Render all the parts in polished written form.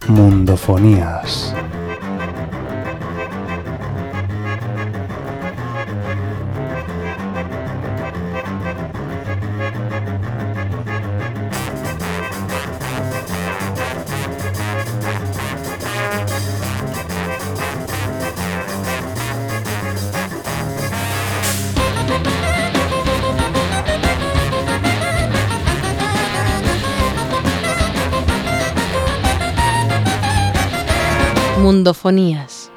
Mundofonías. Mundofonías.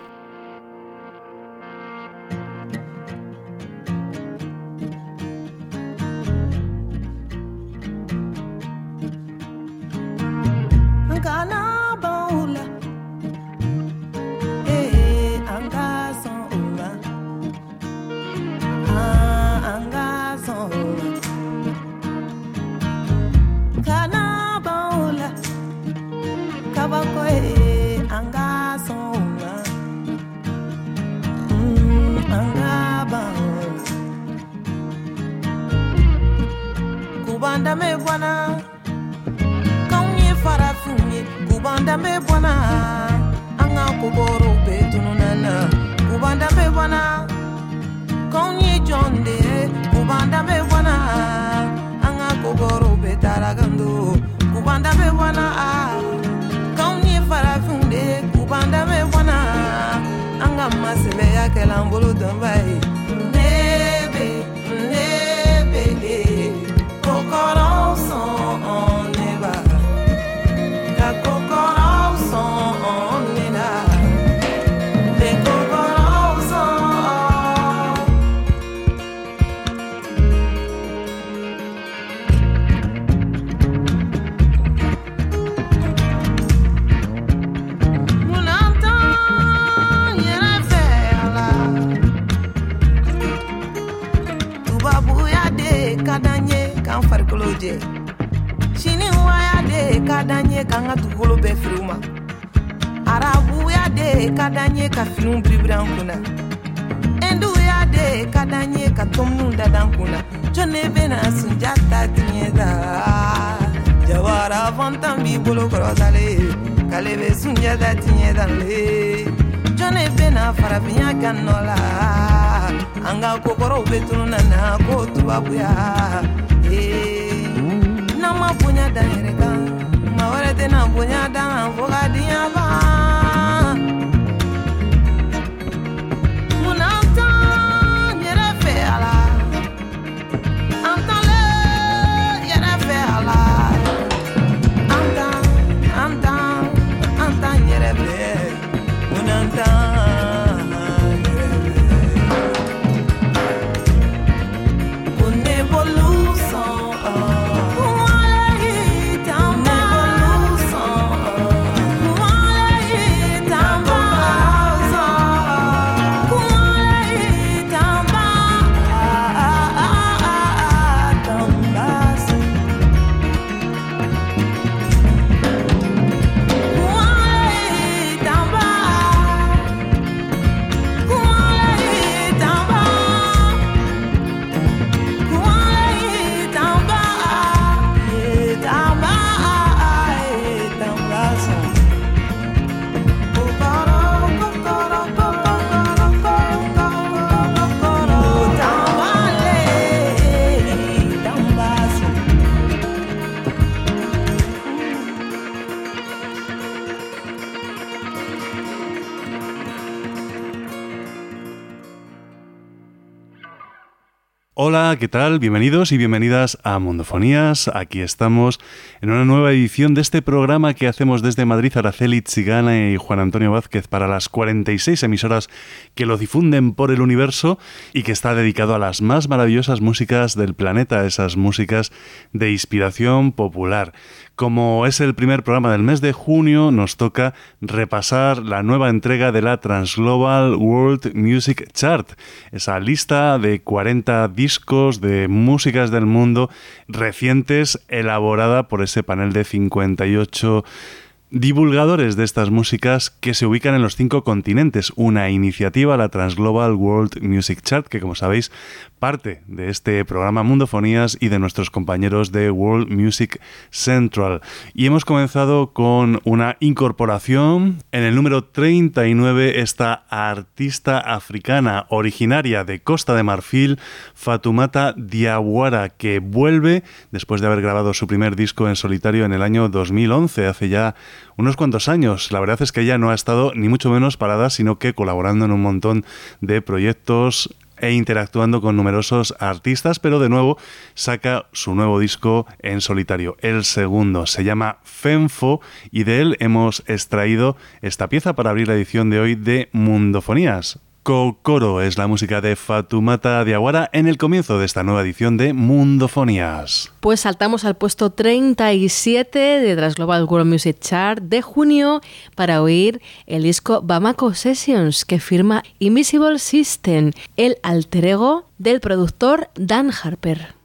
Hola, ¿qué tal? Bienvenidos y bienvenidas a Mundofonías. Aquí estamos en una nueva edición de este programa que hacemos desde Madrid, Araceli Tzigana y Juan Antonio Vázquez, para las 46 emisoras que lo difunden por el universo y que está dedicado a las más maravillosas músicas del planeta, esas músicas de inspiración popular. Como es el primer programa del mes de junio, nos toca repasar la nueva entrega de la Transglobal World Music Chart, esa lista de 40 discos de músicas del mundo recientes elaborada por ese panel de 58 divulgadores de estas músicas que se ubican en los 5 continentes, una iniciativa, la Transglobal World Music Chart, que como sabéis parte de este programa Mundofonías y de nuestros compañeros de World Music Central. Y hemos comenzado con una incorporación en el número 39, esta artista africana originaria de Costa de Marfil, Fatoumata Diawara, que vuelve después de haber grabado su primer disco en solitario en el año 2011, hace ya unos cuantos años. La verdad es que ella no ha estado ni mucho menos parada, sino que colaborando en un montón de proyectos e interactuando con numerosos artistas, pero de nuevo saca su nuevo disco en solitario, el segundo. Se llama Fenfo y de él hemos extraído esta pieza para abrir la edición de hoy de Mundofonías. Kokoro es la música de Fatoumata Diawara en el comienzo de esta nueva edición de Mundofonías. Pues saltamos al puesto 37 de Transglobal World Music Chart de junio para oír el disco Bamako Sessions que firma Invisible System, el alter ego del productor Dan Harper.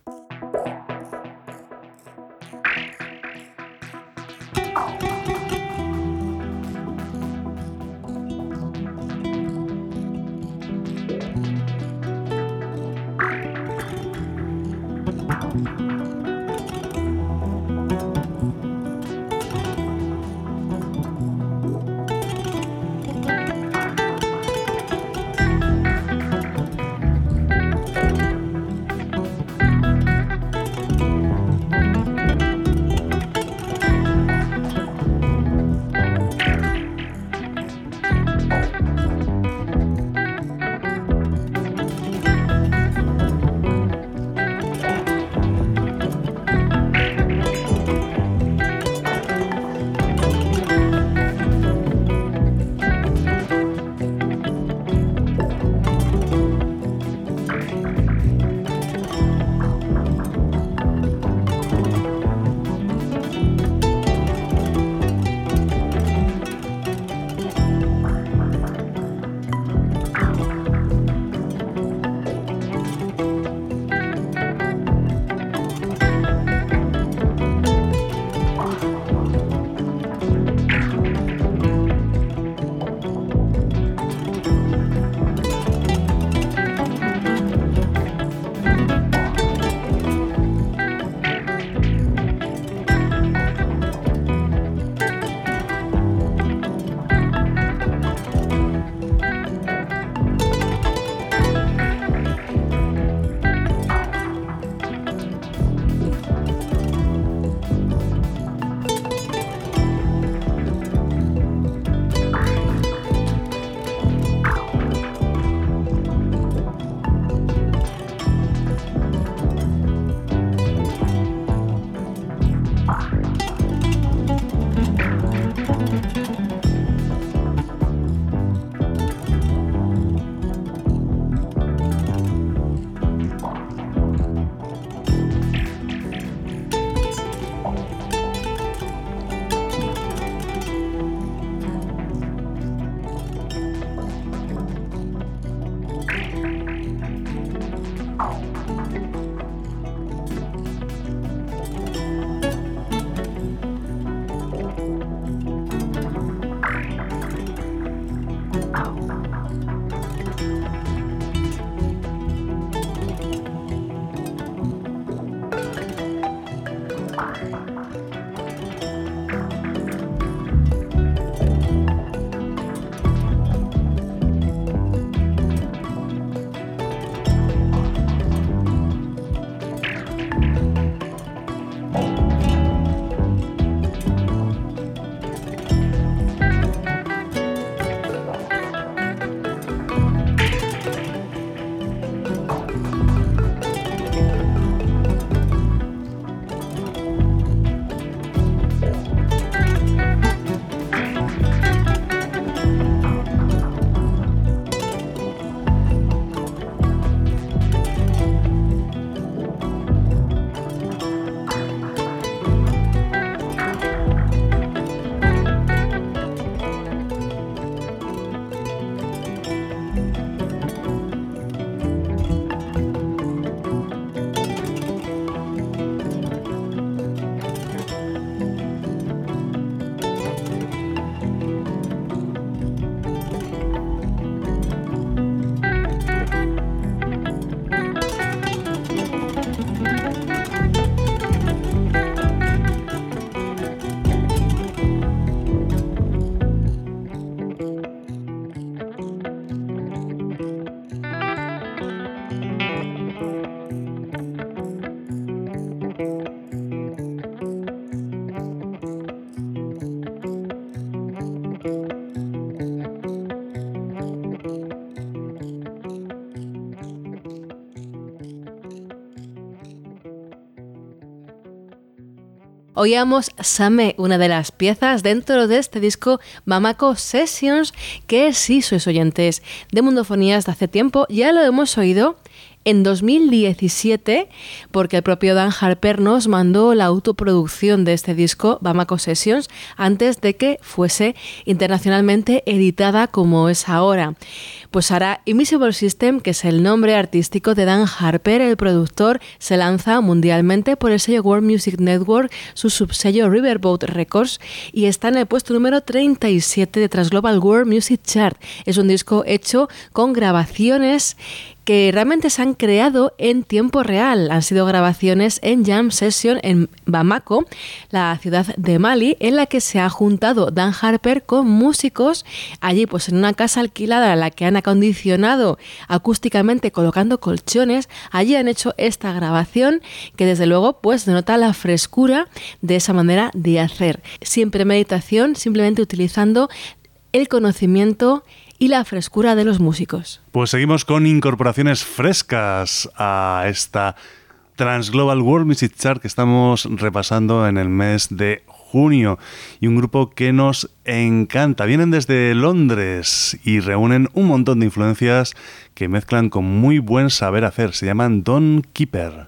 Oíamos Same, una de las piezas dentro de este disco Bamako Sessions, que si sois oyentes de Mundofonías de hace tiempo, ya lo hemos oído en 2017, porque el propio Dan Harper nos mandó la autoproducción de este disco, Bamako Sessions, antes de que fuese internacionalmente editada como es ahora. Pues ahora Invisible System, que es el nombre artístico de Dan Harper, el productor, se lanza mundialmente por el sello World Music Network, su subsello Riverboat Records, y está en el puesto número 37 de Transglobal World Music Chart. Es un disco hecho con grabaciones que realmente se han creado en tiempo real. Han sido grabaciones en Jam Session en Bamako, la ciudad de Mali, en la que se ha juntado Dan Harper con músicos allí, pues en una casa alquilada en la que han acondicionado acústicamente colocando colchones. Allí han hecho esta grabación que desde luego pues denota la frescura de esa manera de hacer, sin premeditación, simplemente utilizando el conocimiento y la frescura de los músicos. Pues seguimos con incorporaciones frescas a esta Transglobal World Music Chart que estamos repasando en el mes de junio, y un grupo que nos encanta. Vienen desde Londres y reúnen un montón de influencias que mezclan con muy buen saber hacer. Se llaman Dawn Keeper.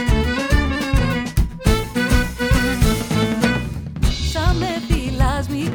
Ya me filas mi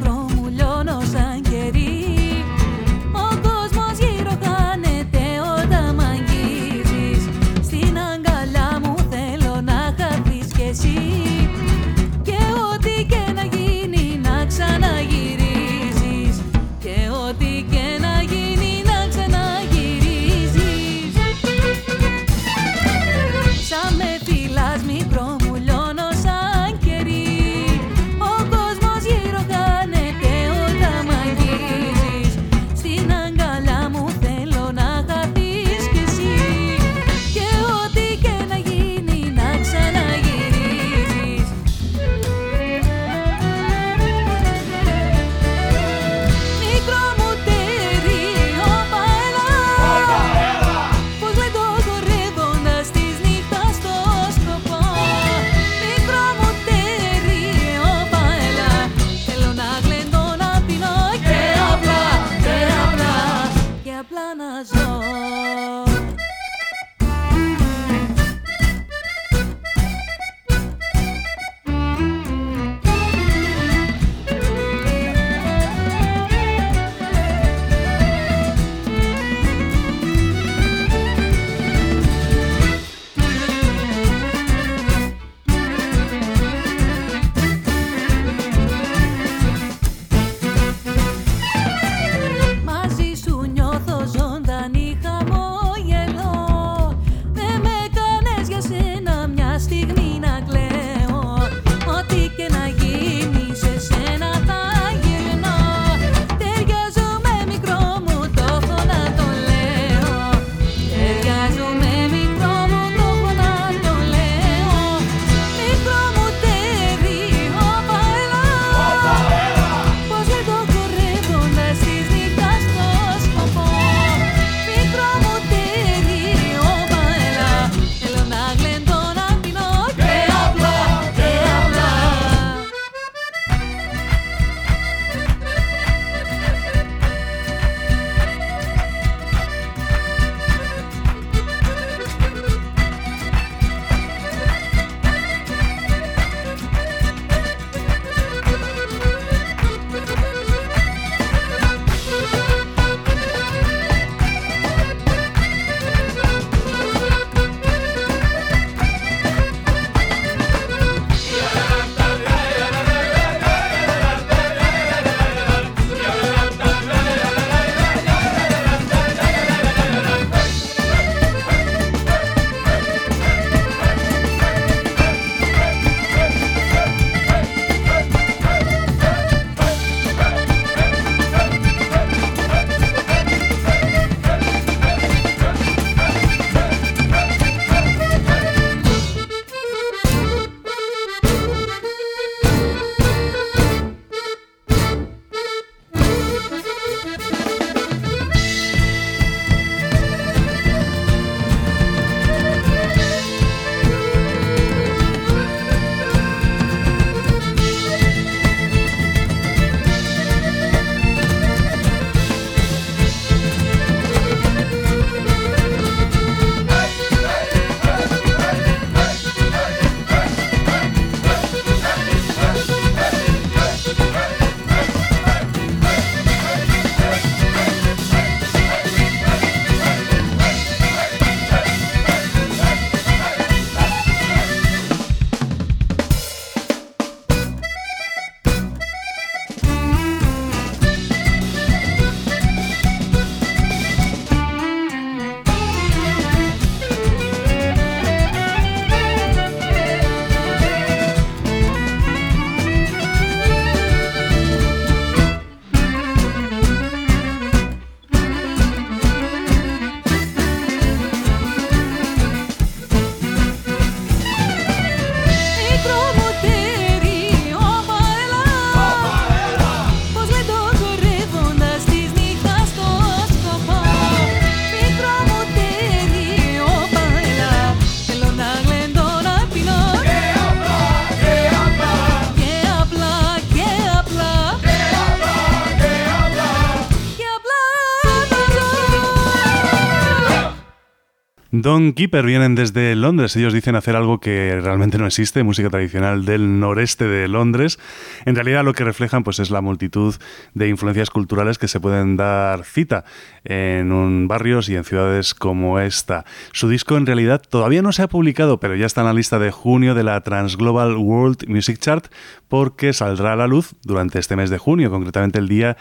Dawn Keeper vienen desde Londres. Ellos dicen hacer algo que realmente no existe, música tradicional del noreste de Londres. En realidad lo que reflejan pues, es la multitud de influencias culturales que se pueden dar cita en barrios y en ciudades como esta. Su disco en realidad todavía no se ha publicado, pero ya está en la lista de junio de la Transglobal World Music Chart, porque saldrá a la luz durante este mes de junio, concretamente el día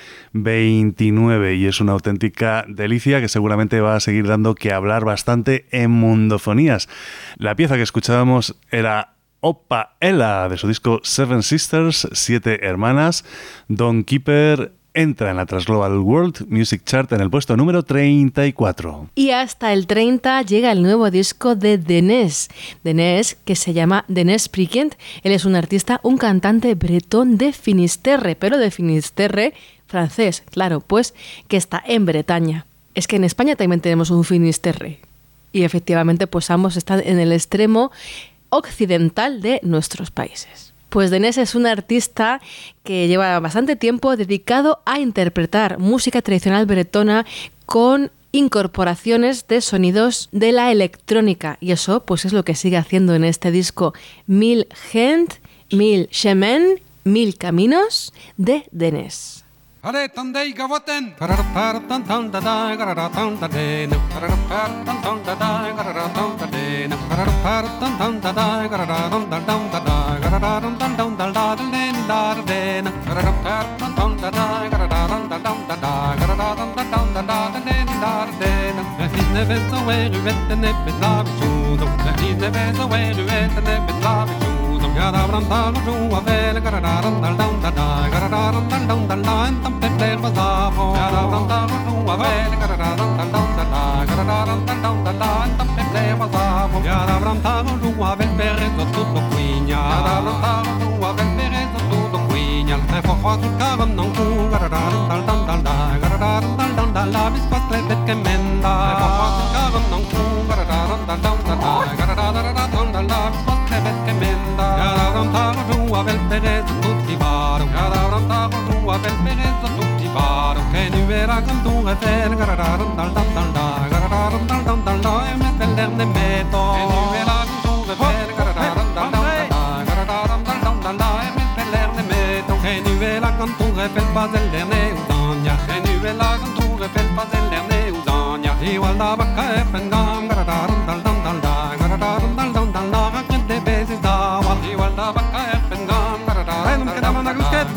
29, y es una auténtica delicia que seguramente va a seguir dando que hablar bastante en Mundofonías. La pieza que escuchábamos era Oppa Ella, de su disco Seven Sisters, 7 hermanas. Dawn Keeper entra en la Transglobal World Music Chart en el puesto número 34. Y hasta el 30 llega el nuevo disco de Denés. Denés, que se llama Denés Prikent. Él es un artista, un cantante bretón de Finisterre, pero de Finisterre francés, claro, pues que está en Bretaña. Es que en España también tenemos un Finisterre. Y efectivamente, pues ambos están en el extremo occidental de nuestros países. Pues Denés es un artista que lleva bastante tiempo dedicado a interpretar música tradicional bretona con incorporaciones de sonidos de la electrónica. Y eso pues es lo que sigue haciendo en este disco Mil Gent, Mil Chemin, Mil Caminos de Denés. Allez, tandei gavoten. Parapar tan tan da da garara tan da de. Parapar tan tan da da garara tan da de. Parapar tan tan da da garara tan da da garara tan da da de da de. Parapar tan tan da da garara tan da garara tan da de da de. He's never so where you went and never love you. He's never so where you went and never love you. Gara branta lu a vel garara tan da garara tan da Pepper was lavo, gara branta lu a vel garara tan da garara tan Pepper was lavo, gara branta lu a vel perezzo tutto quigna, gara branta lu a vel perezzo tutto quigna, e fo fatto cavam non cu garara tan la vispa strette che menda, e fo fatto cavam non cu garara tan la vispa strette che menda, gara branta lu a vel perezzo tutti varo, gara branta lu a vel perezzo tutti varo, che nu era con tu e fer garara tan e me pellerne meto, che nu era con tu e fer garara e me pellerne meto, che nu era con tu e fer basellerne udagna, che nu era con tu e fer basellerne udagna, i guarda bacca e pendam garara che te besi da, i guarda bacca e pendam garara non quedava una gusquet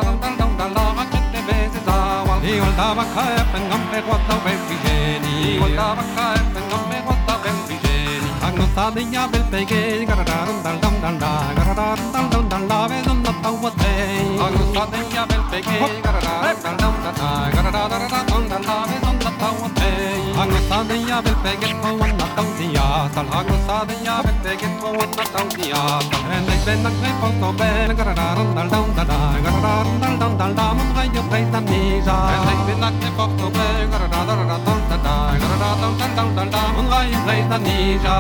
I guardava cap en gampe guarda ben vigeni I guardava cap en gampe guarda ben vigeni Agnottade ja bel peghe garadarum dal la vedon la tawate Agnottade ja bel peghe garadarum dal la vedon la tawate Agnottade ja bel peghe wan la tawtia sal agnottade ja bel peghe wan la tawtia en ik ben nak geen foto ben garadarum dal mun rayo preita nisa en ik ben nak geen foto ben garadarum mun rayo preita nisa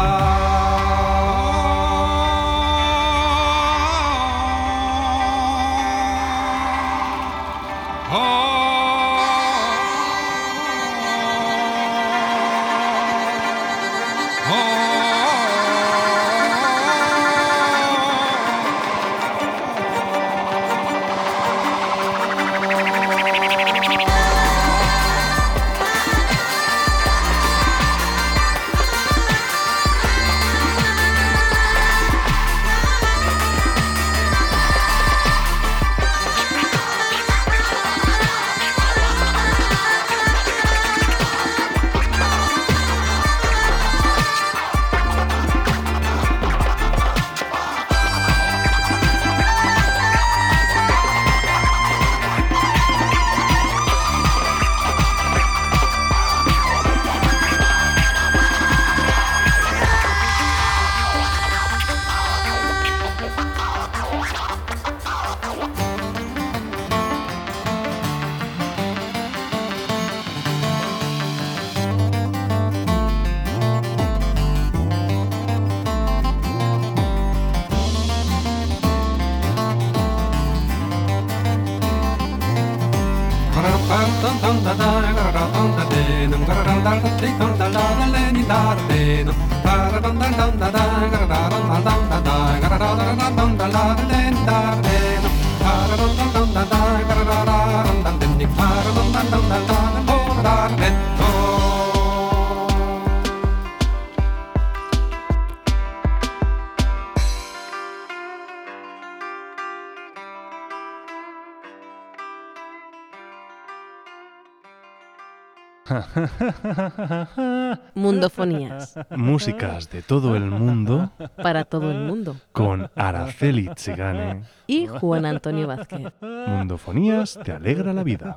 Mundofonías. Músicas de todo el mundo. Para todo el mundo. Con Araceli Tzigane. Y Juan Antonio Vázquez. Mundofonías te alegra la vida.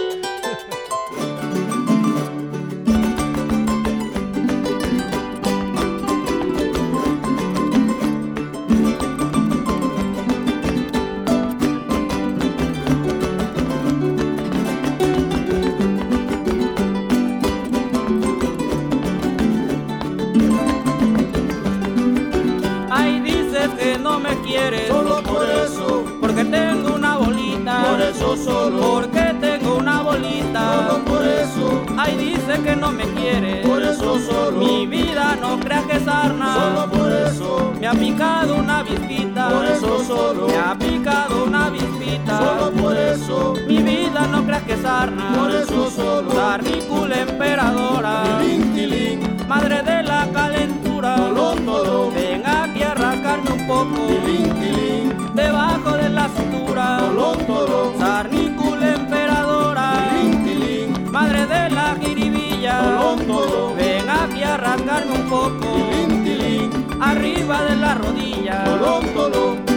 Solo por eso, porque tengo una bolita. Por eso solo, porque tengo una bolita. Solo por eso, ay dice que no me quiere. Por eso solo, mi vida no creas que es sarna. Solo por eso, me ha picado una avispita. Por eso solo, me ha picado una avispita. Solo por eso, mi vida no creas que es sarna. Por eso solo, sarnícula emperadora. Tilín, tilín, madre de la calentura. Tolón, tolón, ven aquí a rascarme un poco. Tilín, tilín, debajo de la cintura. Tolón, tolón, sarnícula emperadora. Tilín, tilín, madre de la jiribilla. Tolón, tolón, ven aquí a rascarme un poco. Tilín, tilín, arriba de la rodilla. Tolón, tolón.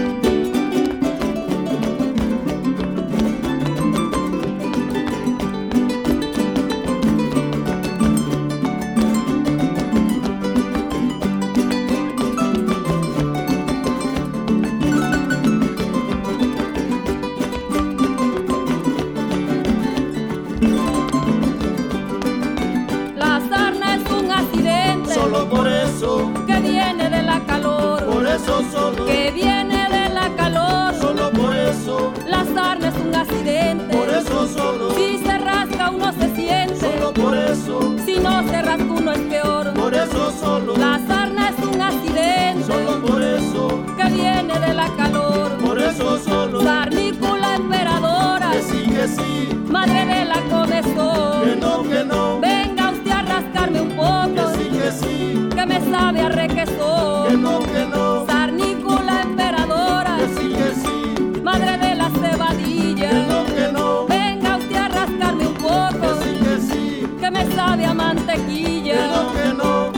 Solo, que viene de la calor. Solo por eso, la sarna es un accidente. Por eso solo, si se rasca uno se siente. Solo por eso, si no se rasca uno es peor. Por eso solo, la sarna es un accidente. Solo por eso, que viene de la calor. Por eso solo, sarnícula emperadora. Que sí, madre de la comezón. Que no, venga usted a rascarme un poco. Que sí, que me sabe a requesón. Que no, sarnícula emperadora. Que sí, madre de las cebadillas. Que no, venga usted a rascarme un poco. Que sí, que me sabe a mantequilla. Que no.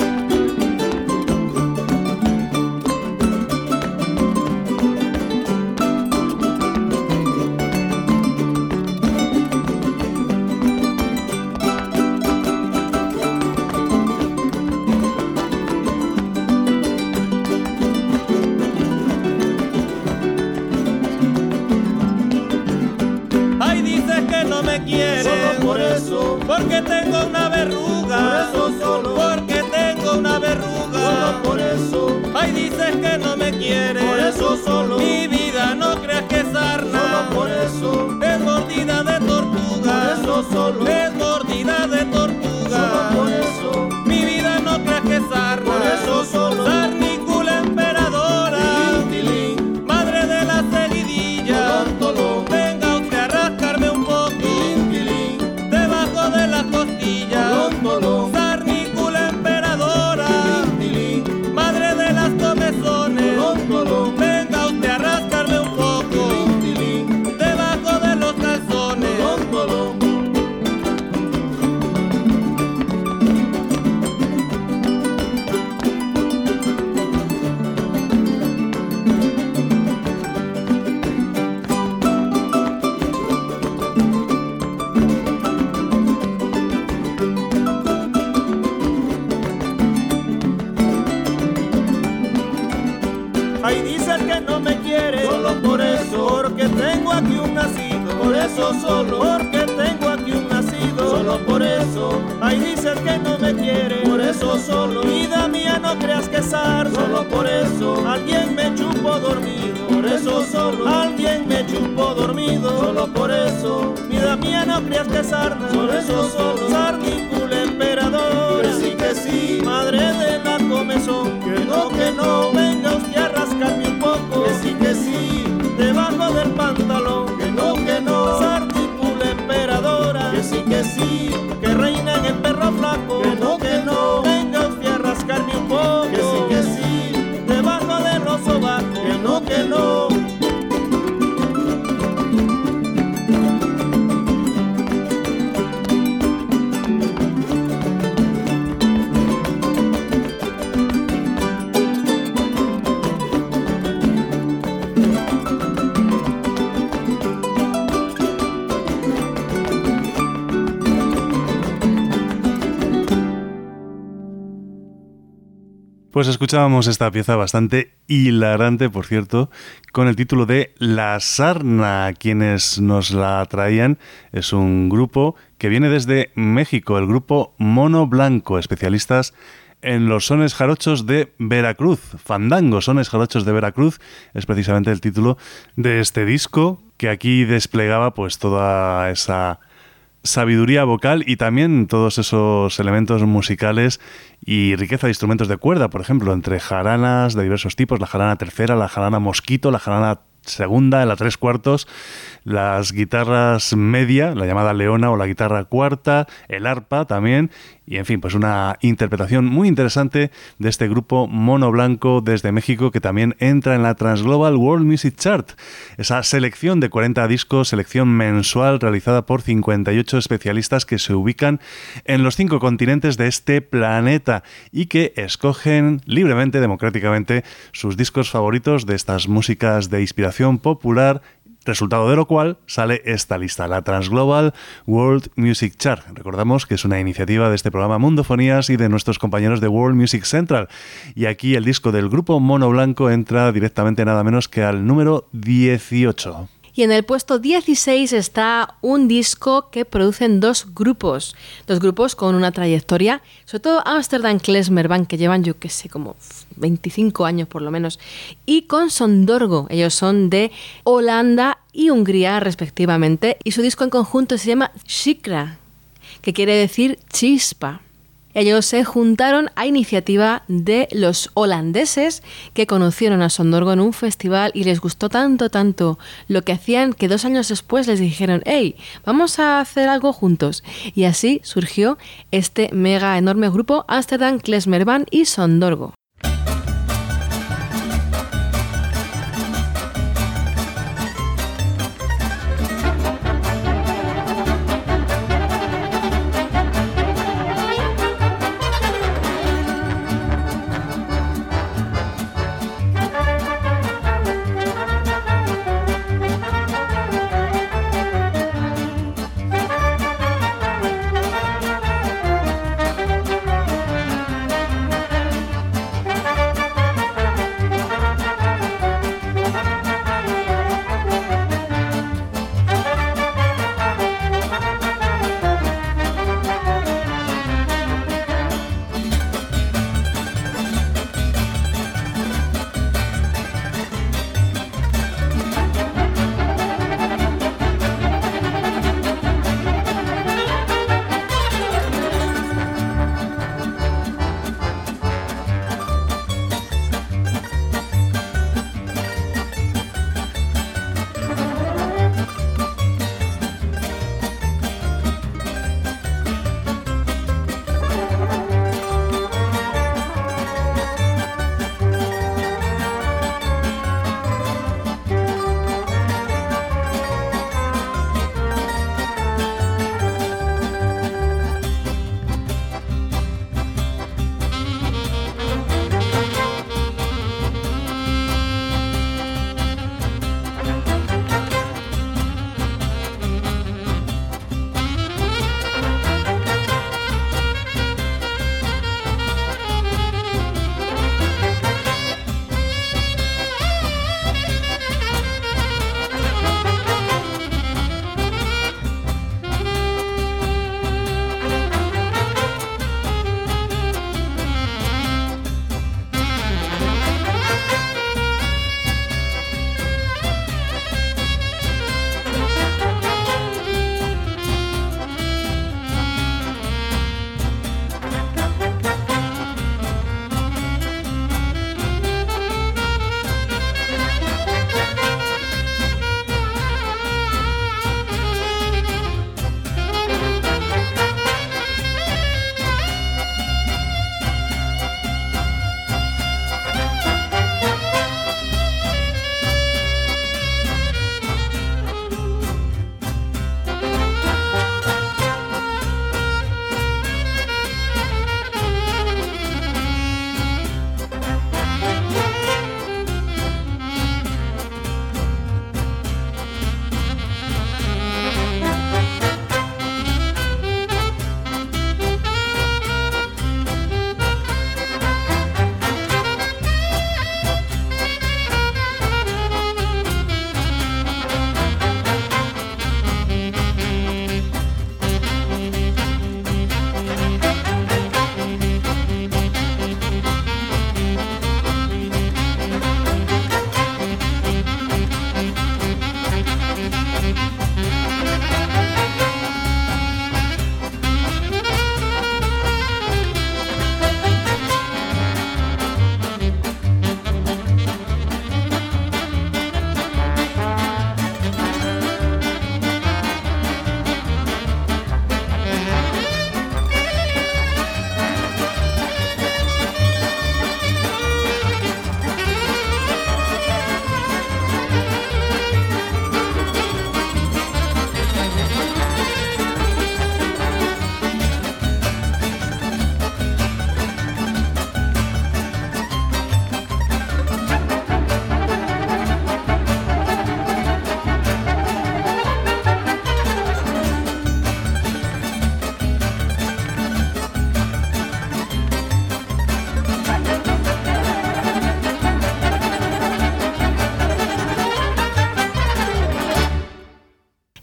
Solo por eso, porque tengo una verruga. Por eso solo, porque tengo una verruga. Solo por eso, ay dices que no me quieres. Por eso solo, mi vida no creas que es sarna. Solo por eso, es mordida de tortuga. Por eso solo, es mordida de tortuga. Solo por eso, mi vida no creas que es sarna. Por eso solo, sarnícula emperadora. Tilín, tilín, madre de la seguidilla. Tolón, tolón, venga usted a rascarme un poco. De las costillas, tolón, sarnícula emperadora, tilín, tilín, madre de las comezones, tolón, venga usted a rascarme un poco, tilín, tilín, debajo de los calzones, tolón. Ay, dices que no me quieres, solo por eso, porque tengo aquí un nacido. Por eso solo, porque tengo aquí un nacido. Solo por eso, ay, dices que no me quieres. Por eso solo, vida mía no creas que es sarna. Solo por eso, alguien me chupó dormido. Por eso solo, alguien me chupó dormido. Solo por eso, vida mía mía no criaste sarna, por eso solo sarnicule emperador. Que sí, madre de la comezón, que no, venga usted a rascarme un poco. Que sí, debajo del pantalón, que no, sarnicule emperadora. Que sí, que reina en el perro flaco, que no, venga usted a rascarme un poco. Que sí, debajo de los sobacos, que no. Pues escuchábamos esta pieza bastante hilarante, por cierto, con el título de La Sarna. Quienes nos la traían es un grupo que viene desde México, el grupo Mono Blanco, especialistas en los sones jarochos de Veracruz. Fandango, sones jarochos de Veracruz, es precisamente el título de este disco que aquí desplegaba pues toda esa sabiduría vocal y también todos esos elementos musicales y riqueza de instrumentos de cuerda, por ejemplo, entre jaranas de diversos tipos, la jarana tercera, la jarana mosquito, la jarana segunda, la 3/4, las guitarras media, la llamada leona o la guitarra cuarta, el arpa también, y en fin, pues una interpretación muy interesante de este grupo Mono Blanco desde México que también entra en la Transglobal World Music Chart, esa selección de 40 discos, selección mensual realizada por 58 especialistas que se ubican en los 5 continentes de este planeta y que escogen libremente, democráticamente, sus discos favoritos de estas músicas de inspiración popular, resultado de lo cual sale esta lista, la Transglobal World Music Chart. Recordamos que es una iniciativa de este programa Mundofonías y de nuestros compañeros de World Music Central. Y aquí el disco del grupo Mono Blanco entra directamente nada menos que al número 18. Y en el puesto 16 está un disco que producen dos grupos con una trayectoria, sobre todo Amsterdam Klezmer Band, que llevan, yo qué sé, como 25 años por lo menos, y con Sondorgo. Ellos son de Holanda y Hungría respectivamente, y su disco en conjunto se llama Shikra, que quiere decir chispa. Ellos se juntaron a iniciativa de los holandeses que conocieron a Sondorgo en un festival y les gustó tanto lo que hacían que 2 años después les dijeron «Hey, vamos a hacer algo juntos». Y así surgió este mega enorme grupo Amsterdam Klezmer Band y Sondorgo.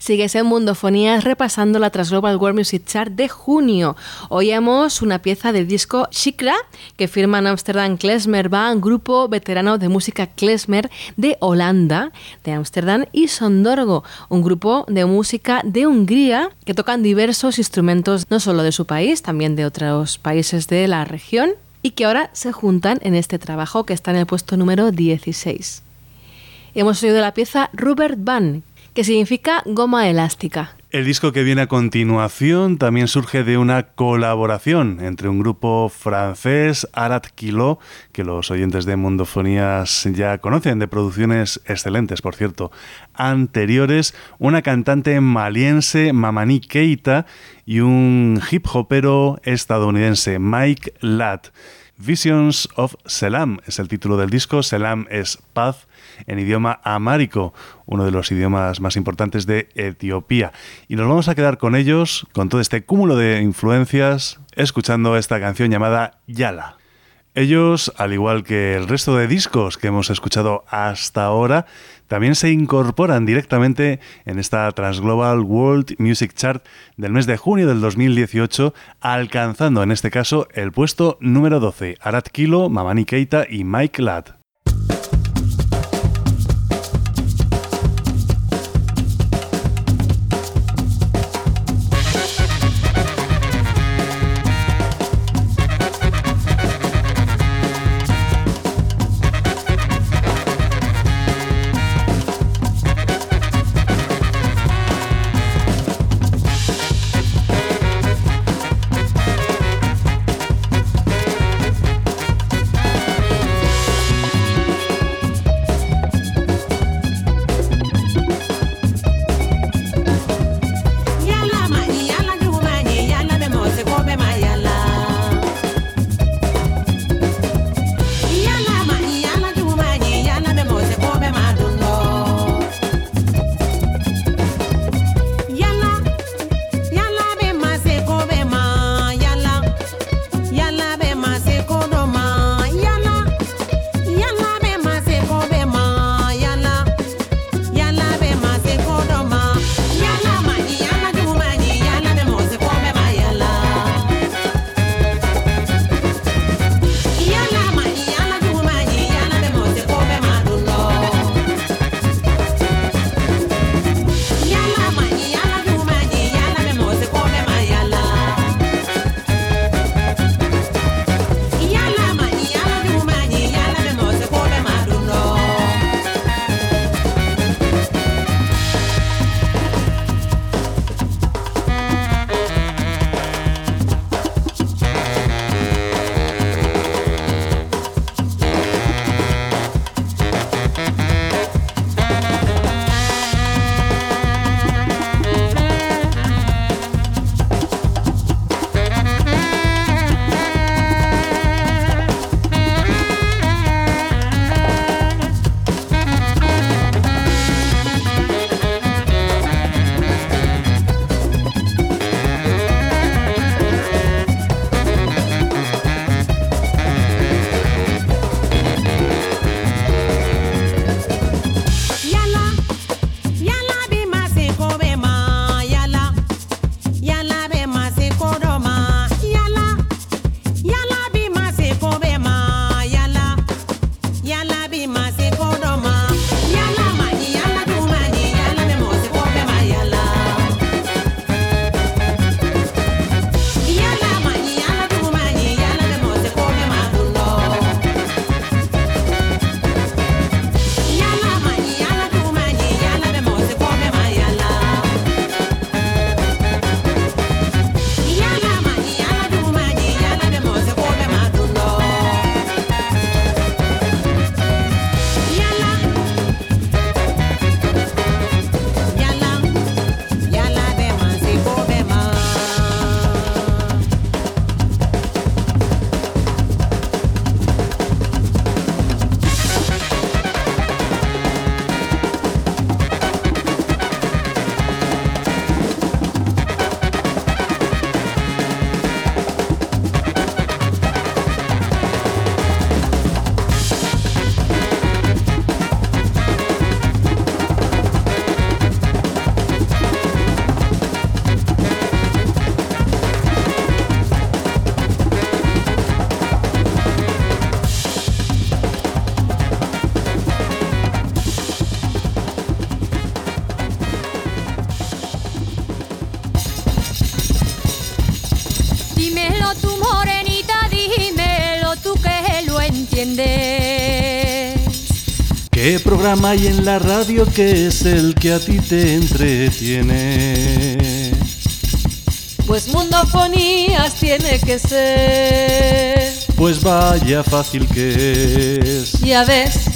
Sigues en Mundofonías repasando la Transglobal World Music Chart de junio. Oíamos una pieza del disco Shikra, que firman Amsterdam Klezmer Band, grupo veterano de música klezmer de Holanda, de Ámsterdam, y Sondorgo, un grupo de música de Hungría que tocan diversos instrumentos no solo de su país, también de otros países de la región, y que ahora se juntan en este trabajo que está en el puesto número 16. Hemos oído la pieza Rubber Band, que significa goma elástica. El disco que viene a continuación también surge de una colaboración entre un grupo francés, Arat Kilo, que los oyentes de Mundofonías ya conocen, de producciones excelentes, por cierto, anteriores, una cantante maliense, Mamani Keita, y un hip hopero estadounidense, Mike Ladd. Visions of Selam es el título del disco. Selam es paz en idioma amárico, uno de los idiomas más importantes de Etiopía. Y nos vamos a quedar con ellos, con todo este cúmulo de influencias, escuchando esta canción llamada Yala. Ellos, al igual que el resto de discos que hemos escuchado hasta ahora, también se incorporan directamente en esta Transglobal World Music Chart del mes de junio del 2018, alcanzando en este caso el puesto número 12, Arat Kilo, Mamani Keita y Mike Ladd. ¿Qué programa hay en la radio que es el que a ti te entretiene? Pues Mundofonías tiene que ser. Pues vaya fácil que es. Ya ves.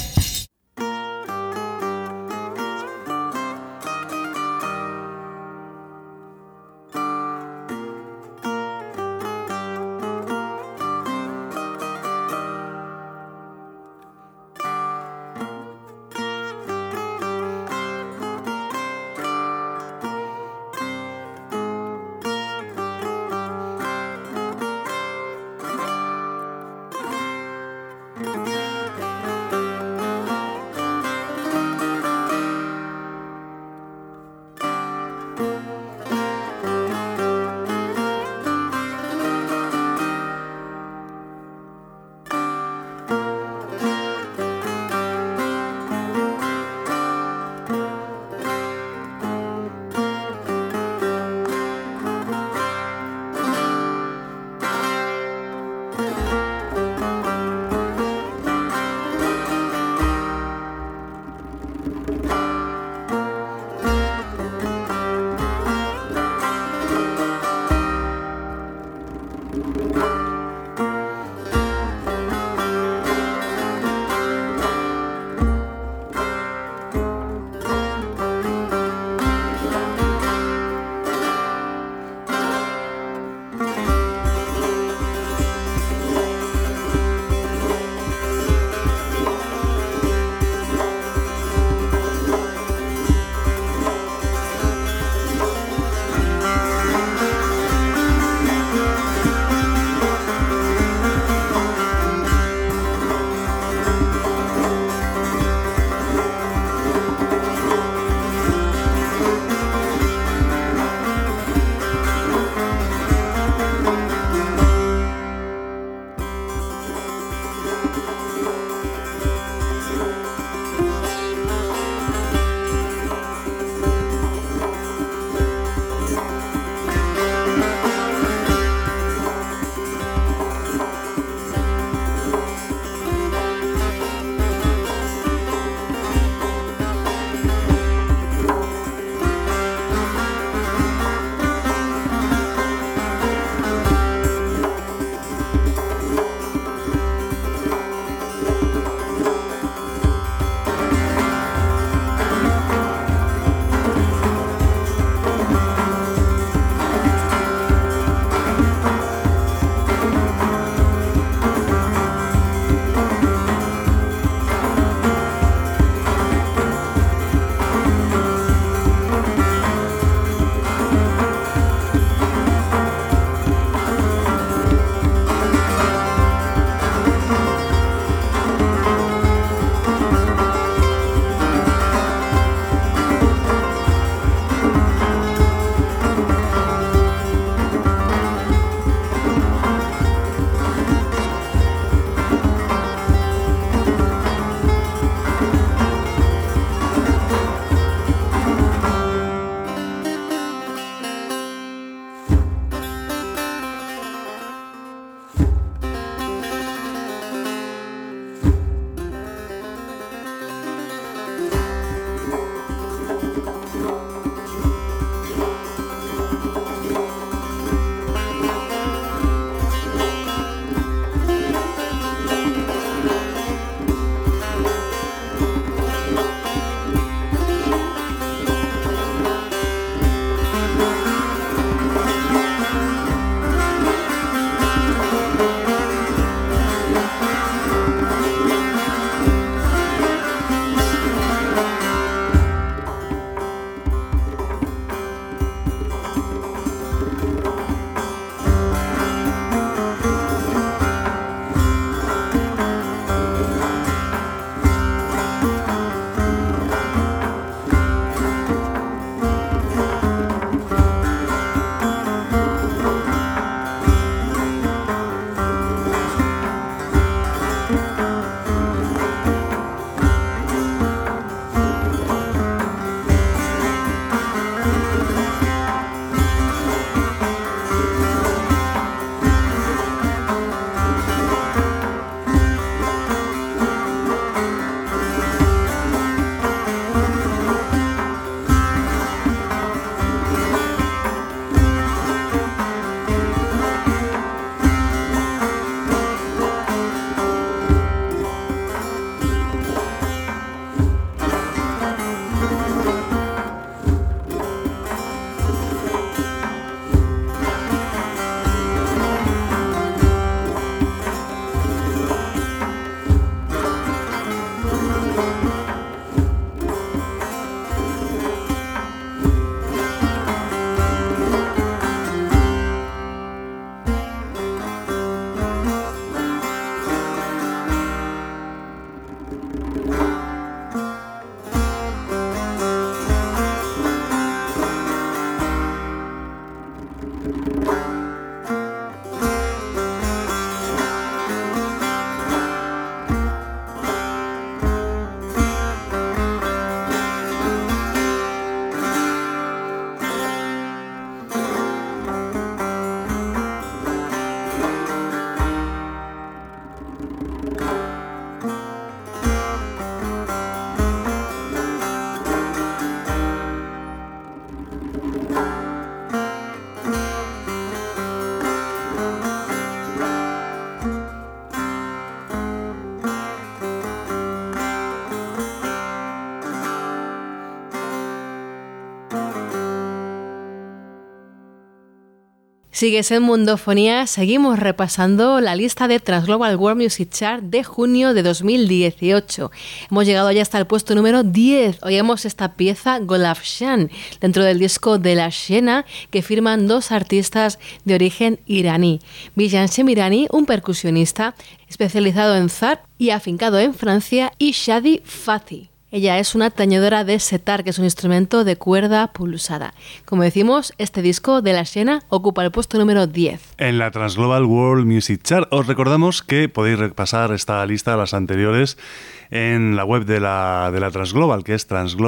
Sigues en Mundofonía, seguimos repasando la lista de Transglobal World Music Chart de junio de 2018. Hemos llegado ya hasta el puesto número 10. Oímos esta pieza Golafshan dentro del disco de La Shena que firman dos artistas de origen iraní. Bijan Shemirani, un percusionista especializado en zarb y afincado en Francia, y Shadi Fathi. Ella es una tañedora de setar, que es un instrumento de cuerda pulsada. Como decimos, este disco de La Shena ocupa el puesto número 10. En la Transglobal World Music Chart os recordamos que podéis repasar esta lista, las anteriores, en la web de la Transglobal, que es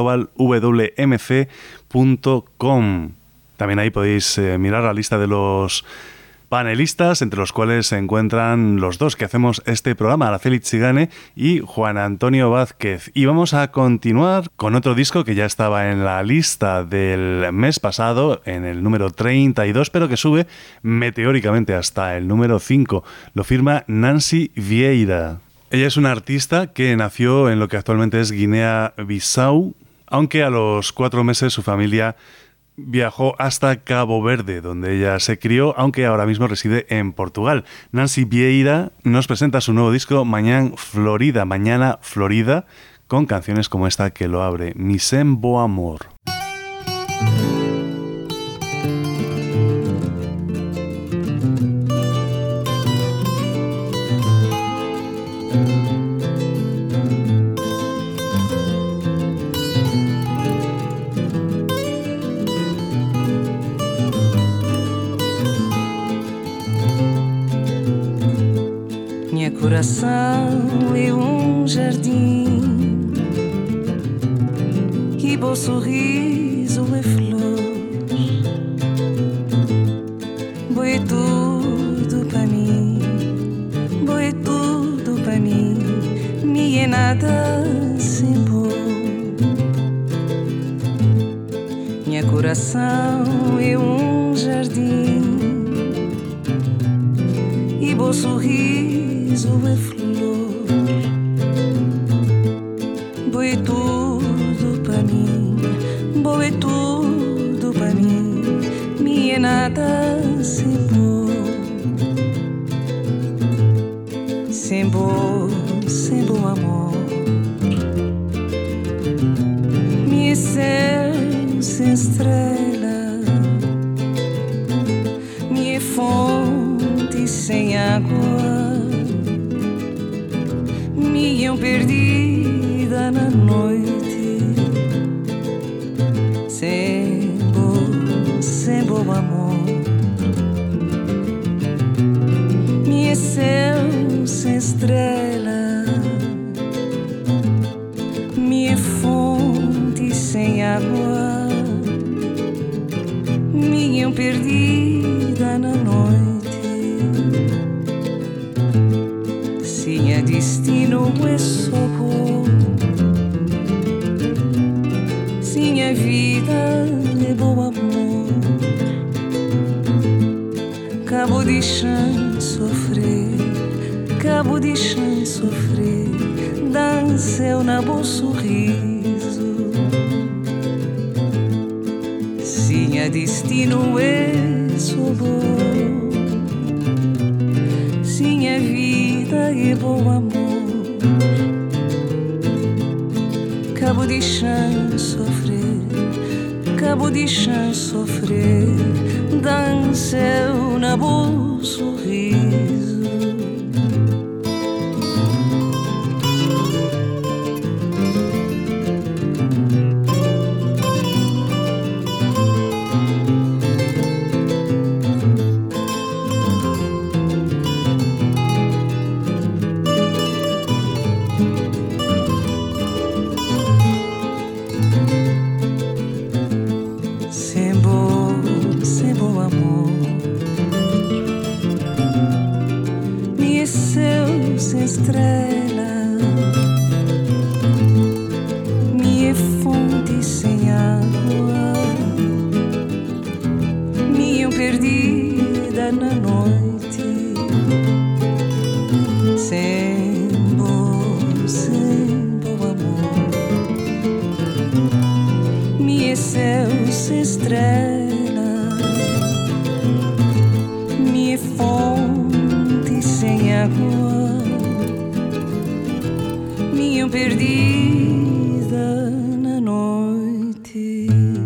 transglobalwmc.com. También ahí podéis mirar la lista de los panelistas, entre los cuales se encuentran los dos que hacemos este programa, Araceli Tsigane y Juan Antonio Vázquez. Y vamos a continuar con otro disco que ya estaba en la lista del mes pasado, en el número 32, pero que sube meteóricamente hasta el número 5. Lo firma Nancy Vieira. Ella es una artista que nació en lo que actualmente es Guinea-Bissau, aunque a los 4 meses su familia viajó hasta Cabo Verde, donde ella se crió, aunque ahora mismo reside en Portugal. Nancy Vieira nos presenta su nuevo disco Mañana Florida, con canciones como esta que lo abre, Mi Sembo Amor. Coração é jardim e bom sorriso é flor. Boi tudo pra mim, boi tudo pra mim. Me é nada sem bom. Minha coração é jardim e bom sorriso é flor. Boi tudo pra mim, boi tudo pra mim. Me é nada sem bom, sem bom amor. Me é céu sem estrela, me é fonte sem água. Minha perdida na noite, sem bom amor. Minha céu sem estrela, minha fonte sem água. Minha perdida na noite. Sinha destino é só bom, sinha vida é bom amor. Cabo de chão sofrer, cabo de chão sofrer. Dança na bom sorriso. Sinha destino é só bom, sinha vida é bom amor. Cabo de chão sofrer, cabo de chão sofrer. Dança na bom sorriso. Estrela, minha fonte sem água, minha perdida na noite, sem bom amor. Minha céu sem estrela, minha perdida na noite.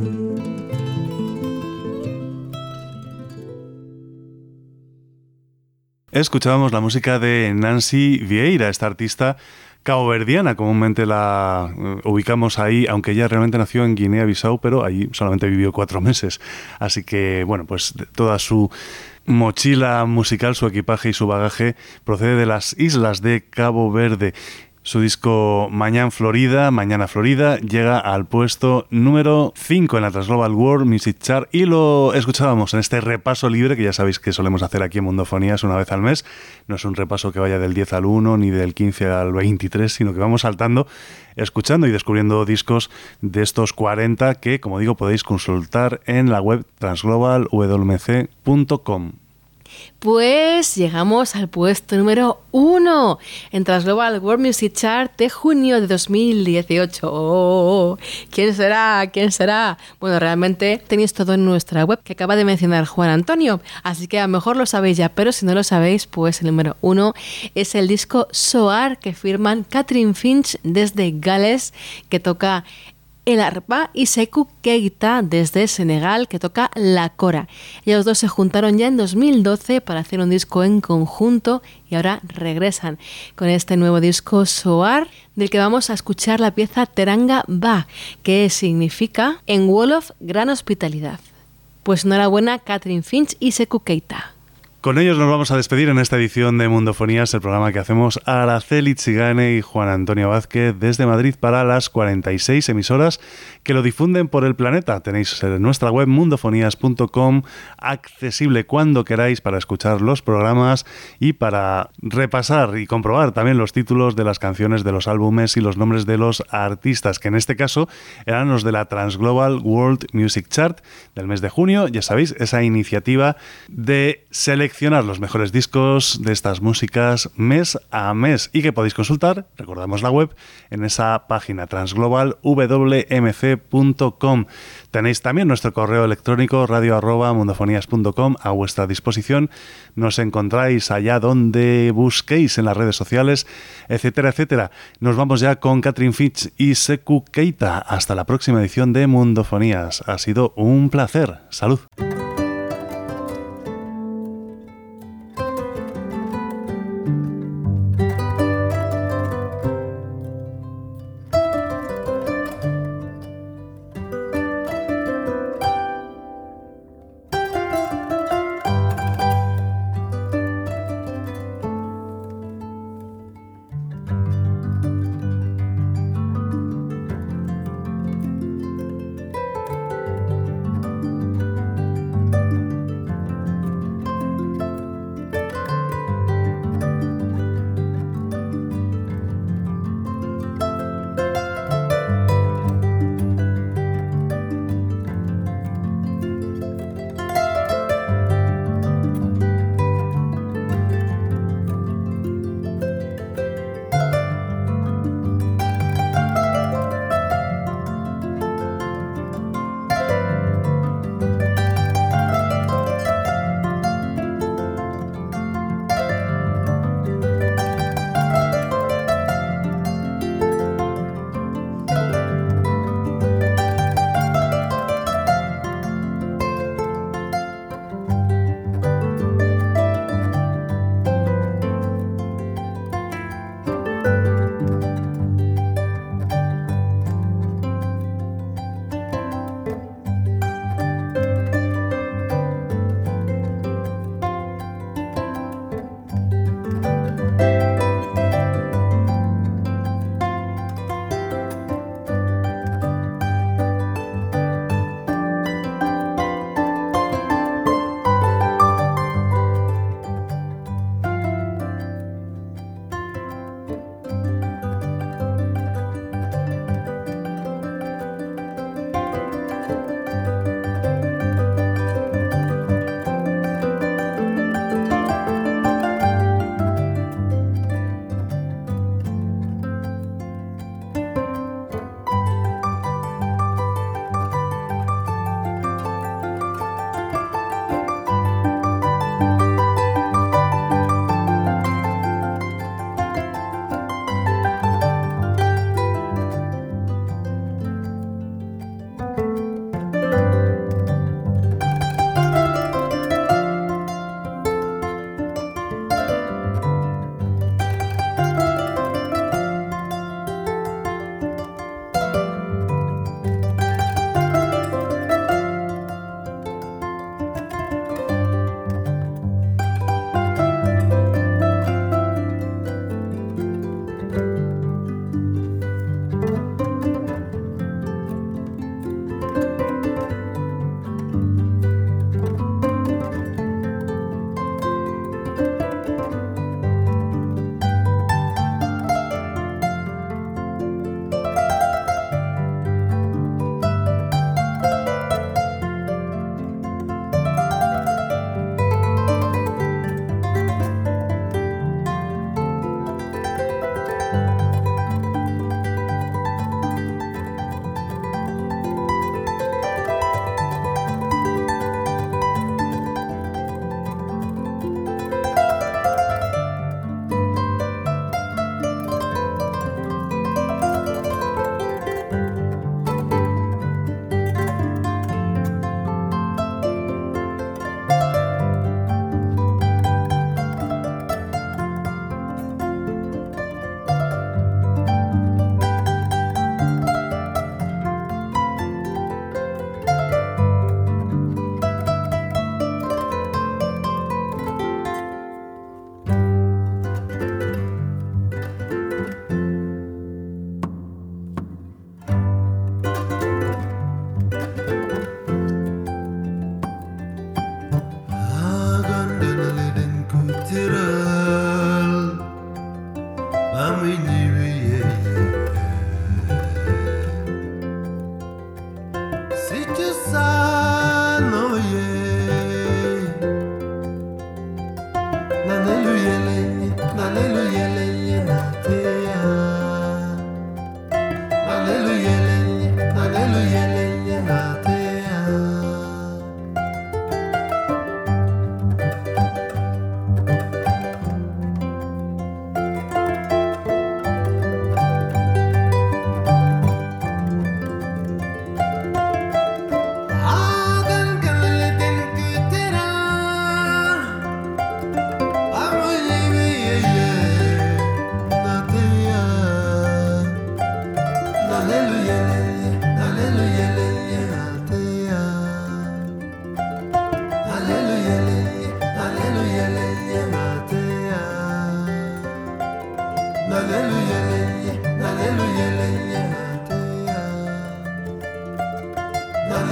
Escuchábamos la música de Nancy Vieira, esta artista caboverdiana, comúnmente la ubicamos ahí, aunque ella realmente nació en Guinea-Bissau, pero allí solamente vivió 4 meses. Así que, bueno, pues toda su mochila musical, su equipaje y su bagaje procede de las islas de Cabo Verde. Su disco Mañana Florida llega al puesto número 5 en la Transglobal World Music Chart y lo escuchábamos en este repaso libre que ya sabéis que solemos hacer aquí en Mundofonías una vez al mes. No es un repaso que vaya del 10 al 1 ni del 15 al 23, sino que vamos saltando, escuchando y descubriendo discos de estos 40 que, como digo, podéis consultar en la web transglobalwmc.com. Pues llegamos al puesto número 1 en Transglobal World Music Chart de junio de 2018. Oh, ¿quién será? ¿Quién será? Bueno, realmente tenéis todo en nuestra web que acaba de mencionar Juan Antonio, así que a lo mejor lo sabéis ya, pero si no lo sabéis, pues el número 1 es el disco Soar que firman Catherine Finch desde Gales, que toca el arpa, y Sekou Keita desde Senegal, que toca la cora. Ellos dos se juntaron ya en 2012 para hacer un disco en conjunto y ahora regresan con este nuevo disco Soar, del que vamos a escuchar la pieza Teranga Ba, que significa en Wolof gran hospitalidad. Pues enhorabuena Catherine Finch y Sekou Keita. Con ellos nos vamos a despedir en esta edición de Mundofonías, el programa que hacemos Araceli Chigane y Juan Antonio Vázquez desde Madrid para las 46 emisoras que lo difunden por el planeta. Tenéis en nuestra web mundofonías.com, accesible cuando queráis para escuchar los programas y para repasar y comprobar también los títulos de las canciones de los álbumes y los nombres de los artistas, que en este caso eran los de la Transglobal World Music Chart del mes de junio. Ya sabéis, esa iniciativa de seleccionar los mejores discos de estas músicas mes a mes y que podéis consultar, recordamos la web, en esa página transglobalwmc.com. Tenéis también nuestro correo electrónico radio@mundofonías.com a vuestra disposición. Nos encontráis allá donde busquéis en las redes sociales, etcétera, etcétera. Nos vamos ya con Catherine Finch y Sekou Keita. Hasta la próxima edición de Mundofonías. Ha sido un placer. Salud.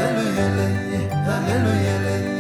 Hallelujah, hallelujah.